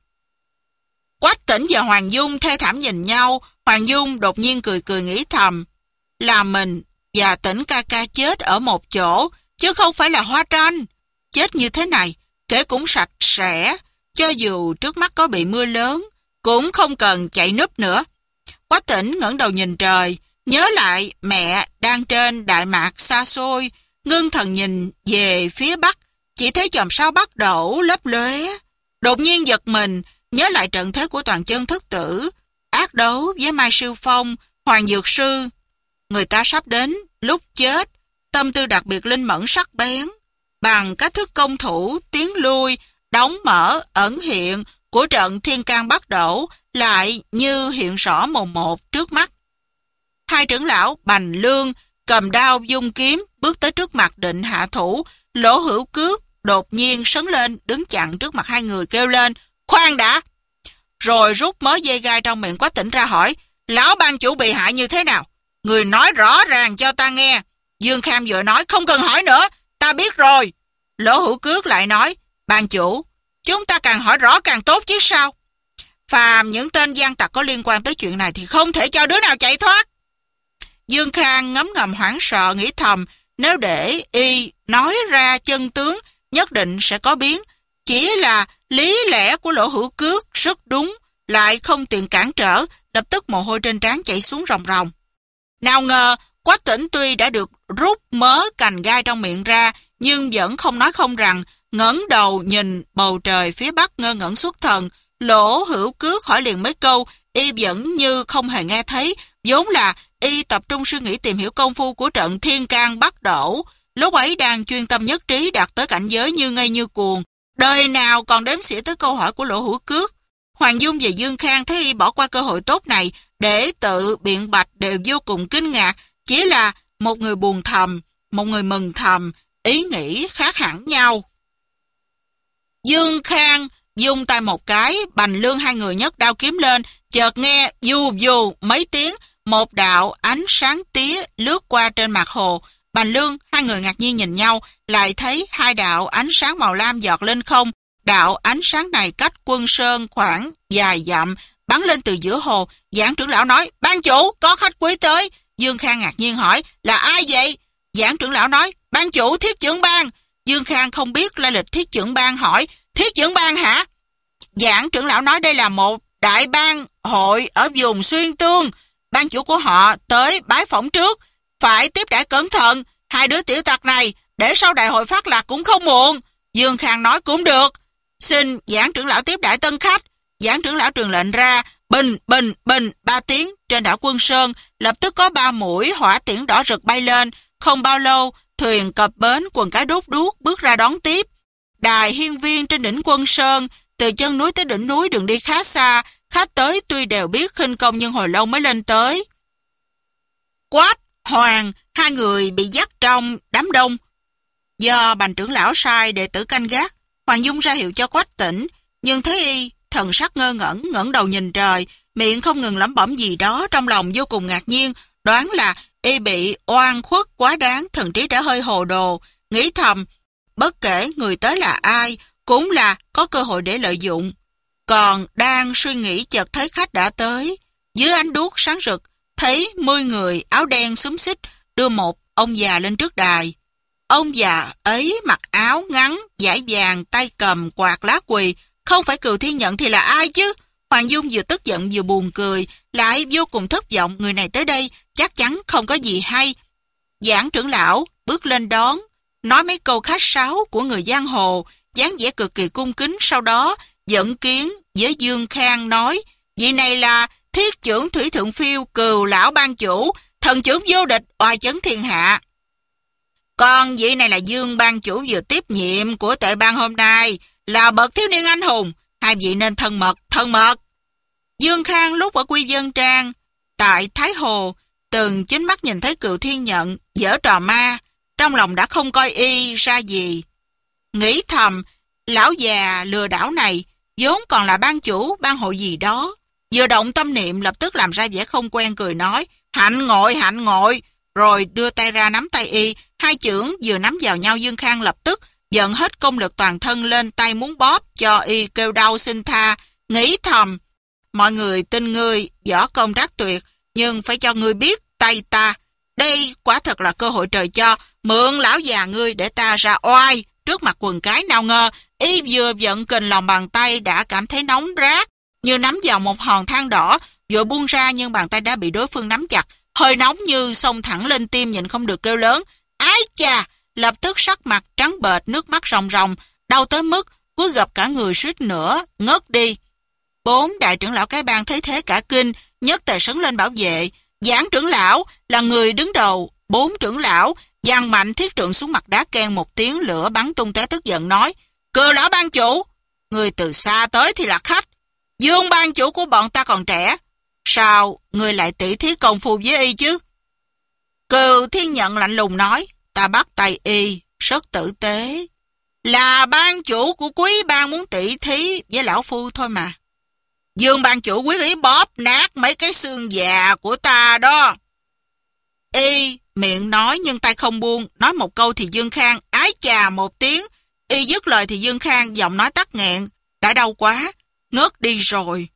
Quách Tĩnh và Hoàng Dung thê thảm nhìn nhau. Hoàng Dung đột nhiên cười cười nghĩ thầm, là mình và Tĩnh ca ca chết ở một chỗ, chứ không phải là Hoa Tranh. Chết như thế này, kể cũng sạch sẽ, cho dù trước mắt có bị mưa lớn, cũng không cần chạy núp nữa. Quách Tĩnh ngẩng đầu nhìn trời, nhớ lại mẹ đang trên đại mạc xa xôi, ngưng thần nhìn về phía bắc, chỉ thấy chòm sao Bắc Đẩu lấp lóe. Đột nhiên giật mình, nhớ lại trận thế của Toàn Chân thất tử, ác đấu với Mai Sư Phong, Hoàng Dược Sư. Người ta sắp đến lúc chết, tâm tư đặc biệt linh mẫn sắc bén, bằng cách thức công thủ, tiến lui, đóng mở, ẩn hiện của trận Thiên Can Bắc Đẩu lại như hiện rõ mồn một trước mắt. Hai trưởng lão Bành Lương cầm đao dung kiếm bước tới trước mặt định hạ thủ. Lỗ Hữu Cước đột nhiên sấn lên đứng chặn trước mặt hai người kêu lên, khoan đã, rồi rút mớ dây gai trong miệng Quách Tĩnh ra hỏi, lão ban chủ bị hại như thế nào? Người nói rõ ràng cho ta nghe. Dương Khang vừa nói, không cần hỏi nữa, ta biết rồi. Lỗ Hữu Cước lại nói, ban chủ, chúng ta càng hỏi rõ càng tốt chứ sao? Phàm những tên gian tặc có liên quan tới chuyện này thì không thể cho đứa nào chạy thoát. Dương Khang ngấm ngầm hoảng sợ nghĩ thầm, nếu để y nói ra chân tướng nhất định sẽ có biến. Chỉ là lý lẽ của Lỗ Hữu Cước rất đúng, lại không tiện cản trở, lập tức mồ hôi trên trán chảy xuống ròng ròng. Nào ngờ Quách Tĩnh tuy đã được rút mớ cành gai trong miệng ra, nhưng vẫn không nói không rằng, ngẩng đầu nhìn bầu trời phía bắc ngơ ngẩn xuất thần. Lỗ Hữu Cước hỏi liền mấy câu, y vẫn như không hề nghe thấy, vốn là y tập trung suy nghĩ tìm hiểu công phu của trận Thiên Can Bắc Đẩu, lúc ấy đang chuyên tâm nhất trí đạt tới cảnh giới như ngây như cuồng, đời nào còn đếm xỉa tới câu hỏi của Lỗ Hữu Cước. Hoàng Dung và Dương Khang thấy y bỏ qua cơ hội tốt này để tự biện bạch đều vô cùng kinh ngạc, chỉ là một người buồn thầm, một người mừng thầm, ý nghĩ khác hẳn nhau. Dương Khang dùng tay một cái, Bành Lương hai người nhấc đao kiếm lên, chợt nghe dù dù mấy tiếng, một đạo ánh sáng tía lướt qua trên mặt hồ. Bành Lương hai người ngạc nhiên nhìn nhau, lại thấy hai đạo ánh sáng màu lam giọt lên không. Đạo ánh sáng này cách Quân Sơn khoảng vài dặm, bắn lên từ giữa hồ. Giảng trưởng lão nói, ban chủ, có khách quý tới. Dương Khang ngạc nhiên hỏi, là ai vậy? Giảng trưởng lão nói, ban chủ Thiết Chưởng Bang. Dương Khang không biết lai lịch Thiết Chưởng Bang, hỏi, Thiết Chưởng Bang hả? Giảng trưởng lão nói đây là một đại bang hội ở vùng Xuyên Tương. Ban chủ của họ tới bái phỏng trước, phải tiếp đãi cẩn thận. Hai đứa tiểu tặc này để sau đại hội phát lạc cũng không muộn. Dương Khang nói cũng được, xin giảng trưởng lão tiếp đãi tân khách. Giảng trưởng lão truyền lệnh ra, bình bình bình ba tiếng, trên đảo Quân Sơn lập tức có ba mũi hỏa tiễn đỏ rực bay lên. Không bao lâu, thuyền cập bến, quần cái đốt đuốc bước ra đón tiếp. Đài hiên viên trên đỉnh Quân Sơn, từ chân núi tới đỉnh núi đường đi khá xa, khách tới tuy đều biết khinh công nhưng hồi lâu mới lên tới. Quách, Hoàng, hai người bị dắt trong đám đông. Do Bành trưởng lão sai đệ tử canh gác, Hoàng Dung ra hiệu cho Quách Tĩnh, nhưng thấy y thần sắc ngơ ngẩn, ngẩng đầu nhìn trời, miệng không ngừng lẩm bẩm gì đó, trong lòng vô cùng ngạc nhiên, đoán là y bị oan khuất quá đáng, thần trí đã hơi hồ đồ, nghĩ thầm, bất kể người tới là ai, cũng là có cơ hội để lợi dụng. Còn đang suy nghĩ chợt thấy khách đã tới, dưới ánh đuốc sáng rực, thấy mười người áo đen xúm xích đưa một ông già lên trước đài. Ông già ấy mặc áo ngắn, dải vàng, tay cầm quạt lá quỳ, không phải Cừu Thiên Nhận thì là ai chứ? Hoàng Dung vừa tức giận vừa buồn cười, lại vô cùng thất vọng, người này tới đây chắc chắn không có gì hay. Giảng trưởng lão bước lên đón, nói mấy câu khách sáo của người giang hồ, dáng vẻ cực kỳ cung kính, sau đó dẫn kiến với Dương Khang nói, vị này là Thiết trưởng thủy thượng phiêu, cừu lão ban chủ, thần trưởng vô địch, oai chấn thiên hạ. Còn vị này là Dương ban chủ vừa tiếp nhiệm của tệ bang hôm nay, là bậc thiếu niên anh hùng, hai vị nên thân mật, thân mật. Dương Khang lúc ở Quy Vân Trang, tại Thái Hồ, từng chính mắt nhìn thấy Cừu Thiên Nhận giở trò ma, trong lòng đã không coi y ra gì. Nghĩ thầm, lão già lừa đảo này vốn còn là ban chủ ban hội gì đó, vừa động tâm niệm lập tức làm ra vẻ không quen, cười nói hạnh ngội hạnh ngội, rồi đưa tay ra nắm tay y. Hai chưởng vừa nắm vào nhau, Dương Khang lập tức dẫn hết công lực toàn thân lên tay muốn bóp cho y kêu đau xin tha. Nghĩ thầm, mọi người tin ngươi võ công đắc tuyệt, nhưng phải cho ngươi biết tay ta. Đây quả thật là cơ hội trời cho, mượn lão già ngươi để ta ra oai trước mặt quần cái. Nào ngờ y vừa vận kình lòng bàn tay đã cảm thấy nóng rát, như nắm vào một hòn than đỏ, vừa buông ra nhưng bàn tay đã bị đối phương nắm chặt, hơi nóng như xông thẳng lên tim, nhịn không được kêu lớn ái chà, lập tức sắc mặt trắng bệch, nước mắt ròng ròng, đau tới mức cúi gập cả người suýt nữa ngất đi. Bốn đại trưởng lão cái bang thấy thế cả kinh, nhất tề sấn lên bảo vệ. Giảng trưởng lão là người đứng đầu bốn trưởng lão, giằng mạnh thiết trượng xuống mặt đá, keng một tiếng, lửa bắn tung tóe, tức giận nói: Cừu lão ban chủ, người từ xa tới thì là khách, Dương ban chủ của bọn ta còn trẻ, sao người lại tỉ thí công phu với y chứ? Cừu Thiên Nhận lạnh lùng nói: Ta bắt tay y rất tử tế, là ban chủ của quý bang muốn tỉ thí với lão phu thôi mà. Dương ban chủ quyết ý bóp nát mấy cái xương già của ta đó. Y miệng nói nhưng tay không buông, nói một câu thì Dương Khang ái chà một tiếng. Y dứt lời thì Dương Khang giọng nói tắc nghẹn, đã đau quá, ngất đi rồi.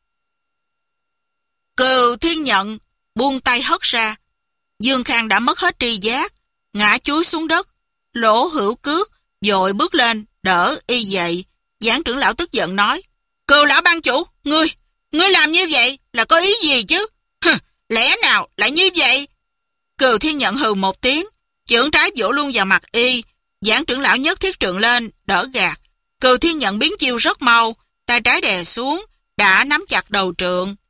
Cừu Thiên Nhận buông tay hất ra. Dương Khang đã mất hết tri giác, ngã chúi xuống đất. Lỗ Hữu Cước vội bước lên đỡ y dậy. Giảng trưởng lão tức giận nói: Cừu lão ban chủ, ngươi ngươi làm như vậy là có ý gì chứ? Hừ, lẽ nào lại như vậy? Cừu Thiên Nhận hừ một tiếng, chưởng trái vỗ luôn vào mặt y. Giảng trưởng lão nhấc thiết trượng lên đỡ gạt. Cừu Thiên Nhận biến chiêu rất mau, tay trái đè xuống đã nắm chặt đầu trượng,